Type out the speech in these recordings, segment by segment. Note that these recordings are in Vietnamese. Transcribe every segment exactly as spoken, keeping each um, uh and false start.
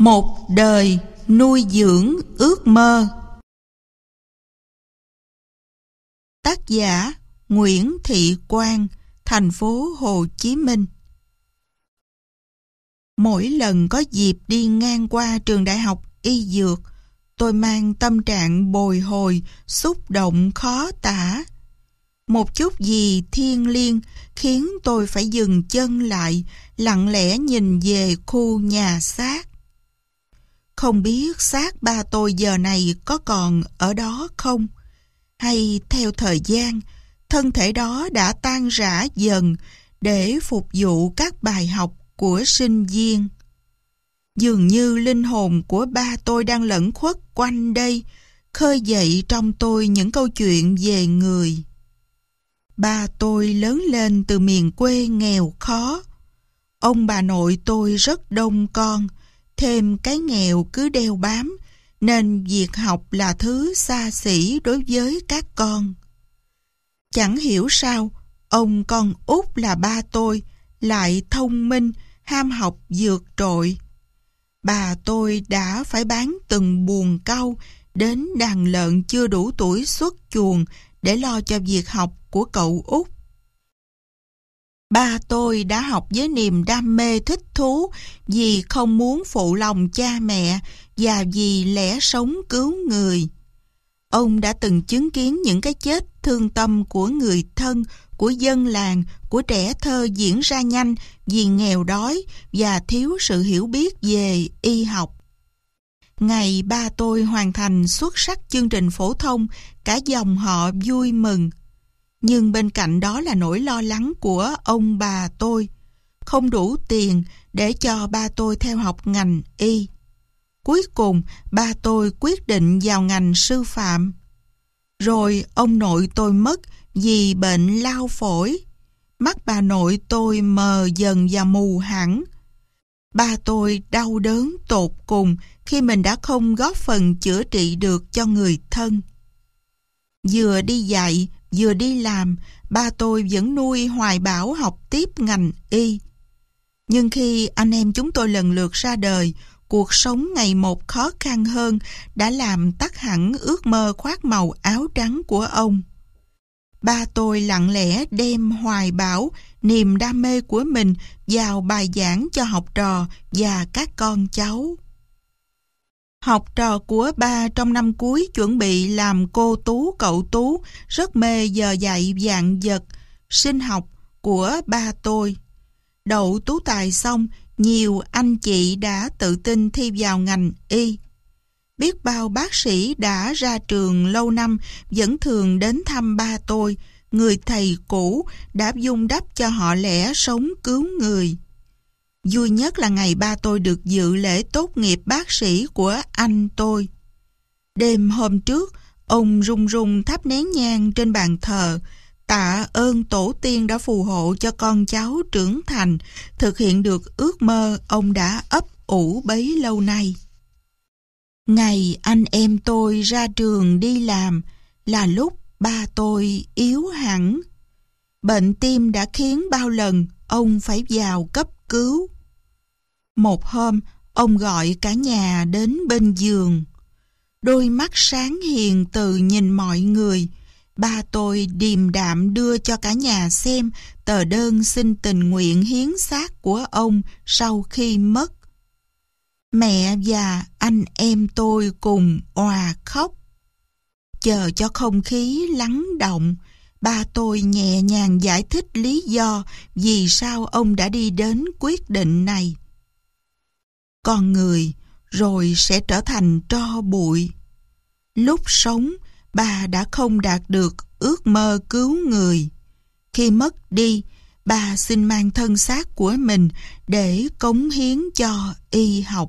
Một đời nuôi dưỡng ước mơ. Tác giả Nguyễn Thị Quang, thành phố Hồ Chí Minh. Mỗi lần có dịp đi ngang qua trường đại học y dược, tôi mang tâm trạng bồi hồi, xúc động khó tả. Một chút gì thiêng liêng khiến tôi phải dừng chân lại, lặng lẽ nhìn về khu nhà xác. Không biết xác ba tôi giờ này có còn ở đó không? Hay theo thời gian, thân thể đó đã tan rã dần để phục vụ các bài học của sinh viên? Dường như linh hồn của ba tôi đang lẩn khuất quanh đây, khơi dậy trong tôi những câu chuyện về người. Ba tôi lớn lên từ miền quê nghèo khó. Ông bà nội tôi rất đông con, thêm cái nghèo cứ đeo bám, nên việc học là thứ xa xỉ đối với các con. Chẳng hiểu sao, ông con út là ba tôi lại thông minh, ham học vượt trội. Bà tôi đã phải bán từng buồng cau đến đàn lợn chưa đủ tuổi xuất chuồng để lo cho việc học của cậu út. Ba tôi đã học với niềm đam mê thích thú vì không muốn phụ lòng cha mẹ và vì lẽ sống cứu người. Ông đã từng chứng kiến những cái chết thương tâm của người thân, của dân làng, của trẻ thơ diễn ra nhanh vì nghèo đói và thiếu sự hiểu biết về y học. Ngày ba tôi hoàn thành xuất sắc chương trình phổ thông, cả dòng họ vui mừng. Nhưng bên cạnh đó là nỗi lo lắng của ông bà tôi, không đủ tiền để cho ba tôi theo học ngành y. Cuối cùng, ba tôi quyết định vào ngành sư phạm. Rồi ông nội tôi mất vì bệnh lao phổi. Mắt bà nội tôi mờ dần và mù hẳn. Ba tôi đau đớn tột cùng khi mình đã không góp phần chữa trị được cho người thân. Vừa đi dạy, vừa đi làm, ba tôi vẫn nuôi hoài bão học tiếp ngành y. Nhưng khi anh em chúng tôi lần lượt ra đời, cuộc sống ngày một khó khăn hơn đã làm tắt hẳn ước mơ khoác màu áo trắng của ông. Ba tôi lặng lẽ đem hoài bão, niềm đam mê của mình vào bài giảng cho học trò và các con cháu. Học trò của ba trong năm cuối chuẩn bị làm cô Tú cậu Tú rất mê giờ dạy vạn vật, sinh học của ba tôi. Đậu tú tài xong, nhiều anh chị đã tự tin thi vào ngành y. Biết bao bác sĩ đã ra trường lâu năm vẫn thường đến thăm ba tôi, người thầy cũ đã vun đắp cho họ lẽ sống cứu người. Vui nhất là ngày ba tôi được dự lễ tốt nghiệp bác sĩ của anh tôi. Đêm hôm trước, ông run run thắp nén nhang trên bàn thờ, tạ ơn tổ tiên đã phù hộ cho con cháu trưởng thành, thực hiện được ước mơ ông đã ấp ủ bấy lâu nay. Ngày anh em tôi ra trường đi làm là lúc ba tôi yếu hẳn. Bệnh tim đã khiến bao lần ông phải vào cấp cứu. Một hôm, ông gọi cả nhà đến bên giường. Đôi mắt sáng hiền từ nhìn mọi người, ba tôi điềm đạm đưa cho cả nhà xem tờ đơn xin tình nguyện hiến xác của ông sau khi mất. Mẹ và anh em tôi cùng òa khóc. Chờ cho không khí lắng động, ba tôi nhẹ nhàng giải thích lý do vì sao ông đã đi đến quyết định này. Con người rồi sẽ trở thành tro bụi. Lúc sống, bà đã không đạt được ước mơ cứu người. Khi mất đi, bà xin mang thân xác của mình để cống hiến cho y học.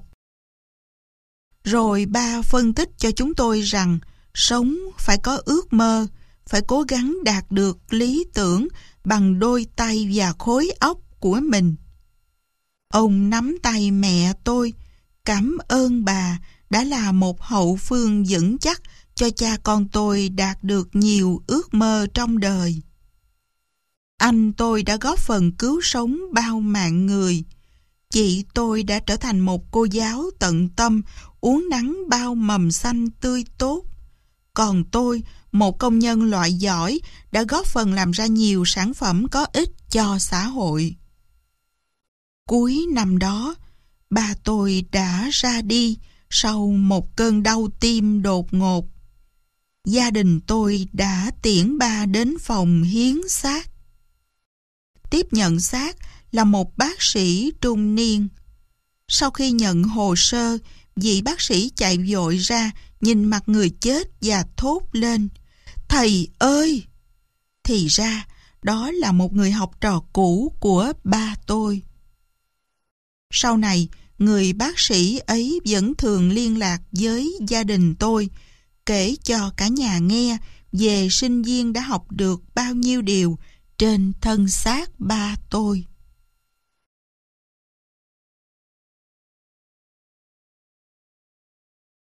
Rồi ba phân tích cho chúng tôi rằng sống phải có ước mơ, phải cố gắng đạt được lý tưởng bằng đôi tay và khối óc của mình. Ông nắm tay mẹ tôi, cảm ơn bà đã là một hậu phương vững chắc cho cha con tôi đạt được nhiều ước mơ trong đời. Anh tôi đã góp phần cứu sống bao mạng người. chị tôi đã trở thành một cô giáo tận tâm, uốn nắn bao mầm xanh tươi tốt. Còn tôi, một công nhân loại giỏi, đã góp phần làm ra nhiều sản phẩm có ích cho xã hội. Cuối năm đó, ba tôi đã ra đi sau một cơn đau tim đột ngột. Gia đình tôi đã tiễn ba đến phòng hiến xác. Tiếp nhận xác là một bác sĩ trung niên. Sau khi nhận hồ sơ, vị bác sĩ chạy vội ra, nhìn mặt người chết và thốt lên: "Thầy ơi!" Thì ra, đó là một người học trò cũ của ba tôi. Sau này, người bác sĩ ấy vẫn thường liên lạc với gia đình tôi, kể cho cả nhà nghe về sinh viên đã học được bao nhiêu điều trên thân xác ba tôi.